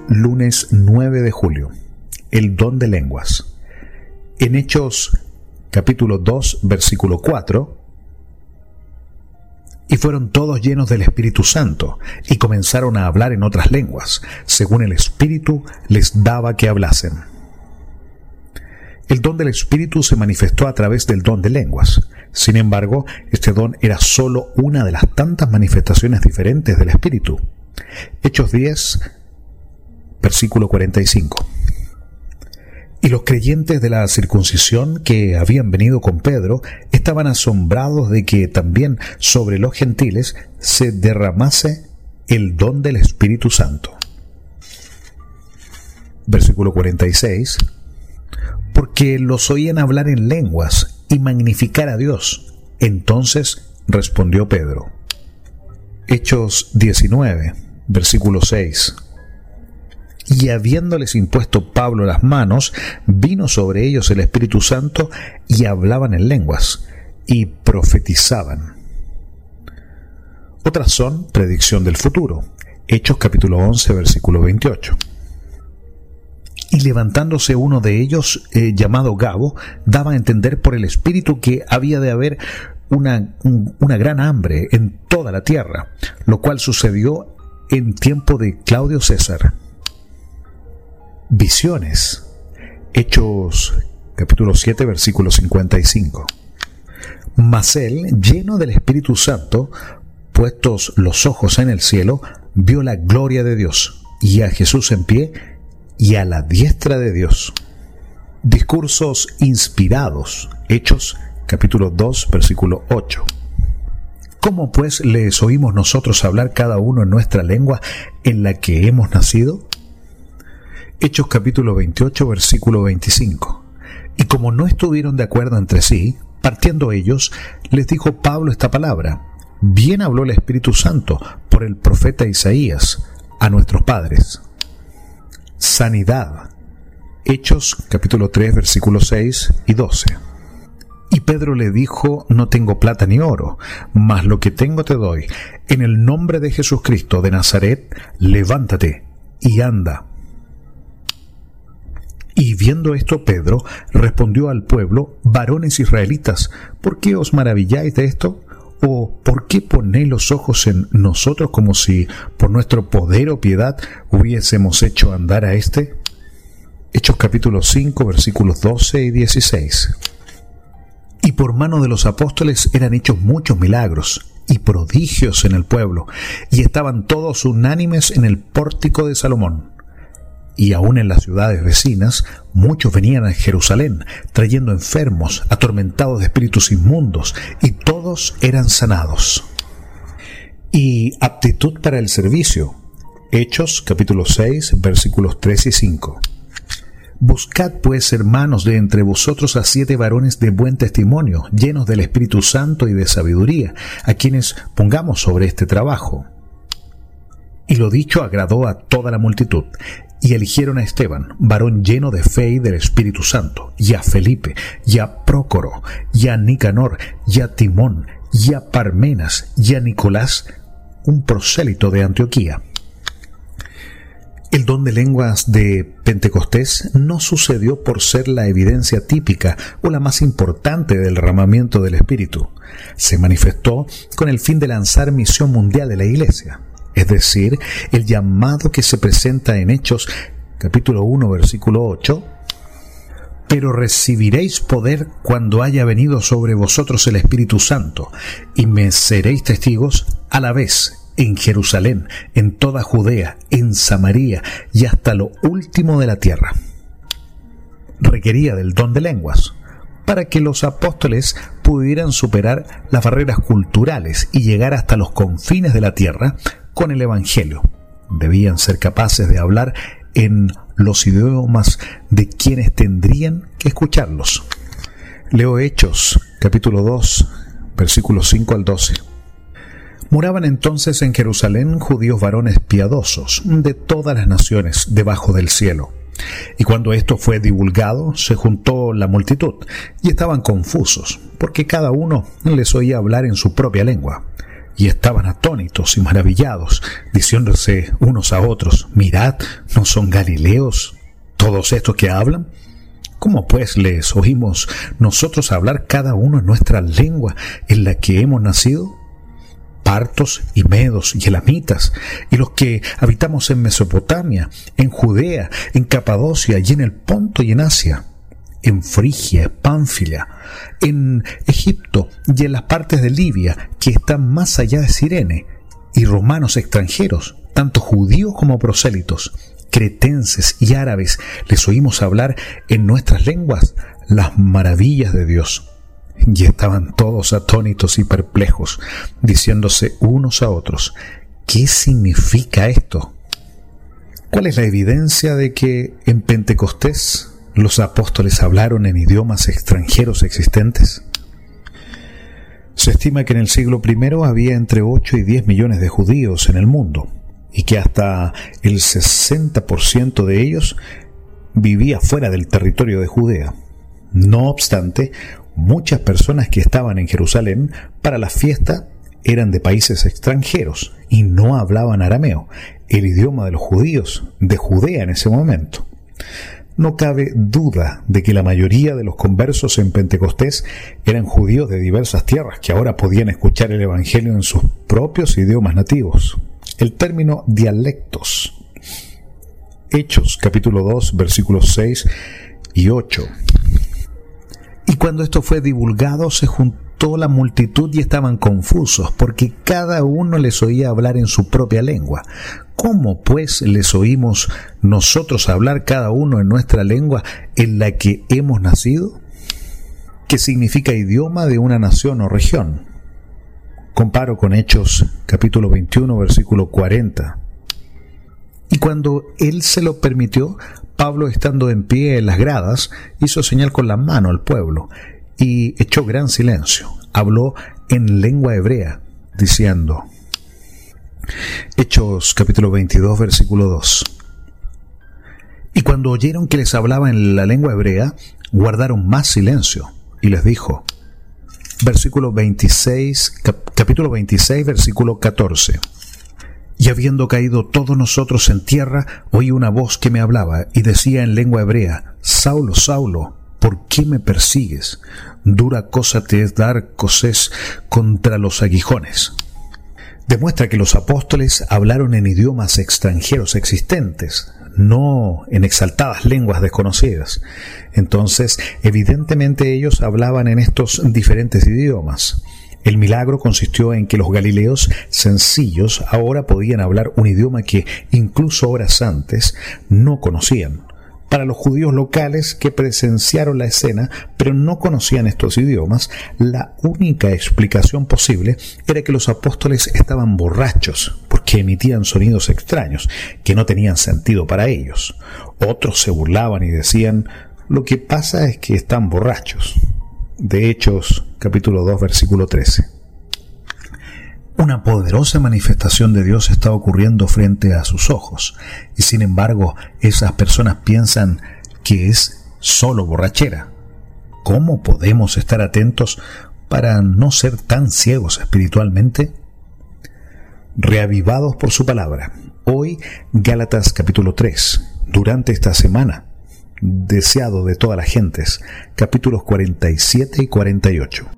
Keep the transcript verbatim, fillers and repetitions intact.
lunes nueve de julio. El don de lenguas. En Hechos capítulo dos, versículo cuatro. Y fueron todos llenos del Espíritu Santo, y comenzaron a hablar en otras lenguas, según el Espíritu les daba que hablasen. El don del Espíritu se manifestó a través del don de lenguas. Sin embargo, este don era solo una de las tantas manifestaciones diferentes del Espíritu. Hechos diez, versículo cuarenta y cinco. Y los creyentes de la circuncisión que habían venido con Pedro estaban asombrados de que también sobre los gentiles se derramase el don del Espíritu Santo. Versículo cuarenta y seis. Porque los oían hablar en lenguas y magnificar a Dios. Entonces respondió Pedro. Hechos diecinueve, versículo seis. Y habiéndoles impuesto Pablo las manos, vino sobre ellos el Espíritu Santo, y hablaban en lenguas, y profetizaban. Otras son predicción del futuro. Hechos capítulo once, versículo veintiocho. Y levantándose uno de ellos, eh, llamado Gabo, daba a entender por el Espíritu que había de haber una, un, una gran hambre en toda la tierra, lo cual sucedió en tiempo de Claudio César. Visiones. Hechos capítulo siete, versículo cincuenta y cinco. Mas él, lleno del Espíritu Santo, puestos los ojos en el cielo, vio la gloria de Dios, y a Jesús en pie, y a la diestra de Dios. Discursos inspirados. Hechos capítulo dos, versículo ocho. ¿Cómo pues les oímos nosotros hablar cada uno en nuestra lengua en la que hemos nacido? Hechos capítulo veintiocho, versículo veinticinco. Y como no estuvieron de acuerdo entre sí, partiendo ellos, les dijo Pablo esta palabra: bien habló el Espíritu Santo por el profeta Isaías a nuestros padres. Sanidad. Hechos capítulo tres, versículos seis y doce. Y Pedro le dijo: no tengo plata ni oro, mas lo que tengo te doy. En el nombre de Jesucristo de Nazaret, levántate y anda. Y viendo esto, Pedro respondió al pueblo: varones israelitas, ¿por qué os maravilláis de esto? ¿O por qué ponéis los ojos en nosotros como si por nuestro poder o piedad hubiésemos hecho andar a éste? Hechos capítulo cinco, versículos doce y dieciséis. Y por mano de los apóstoles eran hechos muchos milagros y prodigios en el pueblo, y estaban todos unánimes en el pórtico de Salomón. Y aun en las ciudades vecinas, muchos venían a Jerusalén, trayendo enfermos, atormentados de espíritus inmundos, y todos eran sanados. Y aptitud para el servicio. Hechos, capítulo seis, versículos tres y cinco. Buscad pues, hermanos, de entre vosotros a siete varones de buen testimonio, llenos del Espíritu Santo y de sabiduría, a quienes pongamos sobre este trabajo. Y lo dicho agradó a toda la multitud. Y eligieron a Esteban, varón lleno de fe y del Espíritu Santo, y a Felipe, y a Prócoro, y a Nicanor, y a Timón, y a Parmenas, y a Nicolás, un prosélito de Antioquía. El don de lenguas de Pentecostés no sucedió por ser la evidencia típica o la más importante del derramamiento del Espíritu. Se manifestó con el fin de lanzar misión mundial de la Iglesia. Es decir, el llamado que se presenta en Hechos, capítulo uno, versículo ocho. Pero recibiréis poder cuando haya venido sobre vosotros el Espíritu Santo, y me seréis testigos a la vez en Jerusalén, en toda Judea, en Samaria y hasta lo último de la tierra. Requería del don de lenguas, para que los apóstoles pudieran superar las barreras culturales y llegar hasta los confines de la tierra con el Evangelio. Debían ser capaces de hablar en los idiomas de quienes tendrían que escucharlos. Leo Hechos, capítulo dos, versículos cinco al doce. Moraban entonces en Jerusalén judíos varones piadosos de todas las naciones debajo del cielo. Y cuando esto fue divulgado, se juntó la multitud, y estaban confusos, porque cada uno les oía hablar en su propia lengua. y estaban atónitos y maravillados, diciéndose unos a otros: mirad, ¿no son galileos todos estos que hablan? ¿Cómo pues les oímos nosotros hablar cada uno en nuestra lengua en la que hemos nacido? Partos y medos y elamitas, y los que habitamos en Mesopotamia, en Judea, en Capadocia y en el Ponto y en Asia, en Frigia, Pánfilia, en Egipto y en las partes de Libia que están más allá de Cirene, y romanos extranjeros, tanto judíos como prosélitos, cretenses y árabes, les oímos hablar en nuestras lenguas las maravillas de Dios. Y estaban todos atónitos y perplejos, diciéndose unos a otros: ¿qué significa esto? ¿Cuál es la evidencia de que en Pentecostés los apóstoles hablaron en idiomas extranjeros existentes? Se estima que en el siglo primero había entre ocho y diez millones de judíos en el mundo, y que hasta el sesenta por ciento de ellos vivía fuera del territorio de Judea. No obstante, muchas personas que estaban en Jerusalén para la fiesta eran de países extranjeros y no hablaban arameo, el idioma de los judíos de Judea en ese momento. No cabe duda de que la mayoría de los conversos en Pentecostés eran judíos de diversas tierras que ahora podían escuchar el Evangelio en sus propios idiomas nativos. El término dialectos. Hechos, capítulo dos, versículos seis y ocho. Y cuando esto fue divulgado, se juntó la multitud y estaban confusos, porque cada uno les oía hablar en su propia lengua. ¿Cómo pues les oímos nosotros hablar cada uno en nuestra lengua en la que hemos nacido? ¿Qué significa idioma de una nación o región? Comparo con Hechos, capítulo veintiuno, versículo cuarenta. Y cuando él se lo permitió, Pablo, estando en pie en las gradas, hizo señal con la mano al pueblo y echó gran silencio. Habló en lengua hebrea, diciendo, Hechos capítulo veintidós, versículo dos. Y cuando oyeron que les hablaba en la lengua hebrea, guardaron más silencio, y les dijo, versículo veintiséis, cap- capítulo veintiséis, versículo catorce. Y habiendo caído todos nosotros en tierra, oí una voz que me hablaba y decía en lengua hebrea, Saulo, Saulo, ¿por qué me persigues? Dura cosa te es dar coces contra los aguijones. Demuestra que los apóstoles hablaron en idiomas extranjeros existentes, no en exaltadas lenguas desconocidas. Entonces, evidentemente ellos hablaban en estos diferentes idiomas. El milagro consistió en que los galileos sencillos ahora podían hablar un idioma que incluso horas antes no conocían. Para los judíos locales que presenciaron la escena pero no conocían estos idiomas, la única explicación posible era que los apóstoles estaban borrachos porque emitían sonidos extraños que no tenían sentido para ellos. Otros se burlaban y decían, lo que pasa es que están borrachos. De Hechos, capítulo dos, versículo trece. Una poderosa manifestación de Dios está ocurriendo frente a sus ojos, y sin embargo, esas personas piensan que es solo borrachera. ¿Cómo podemos estar atentos para no ser tan ciegos espiritualmente? Reavivados por su palabra. Hoy, Gálatas capítulo tres. Durante esta semana, deseado de todas las gentes, capítulos cuarenta y siete y cuarenta y ocho.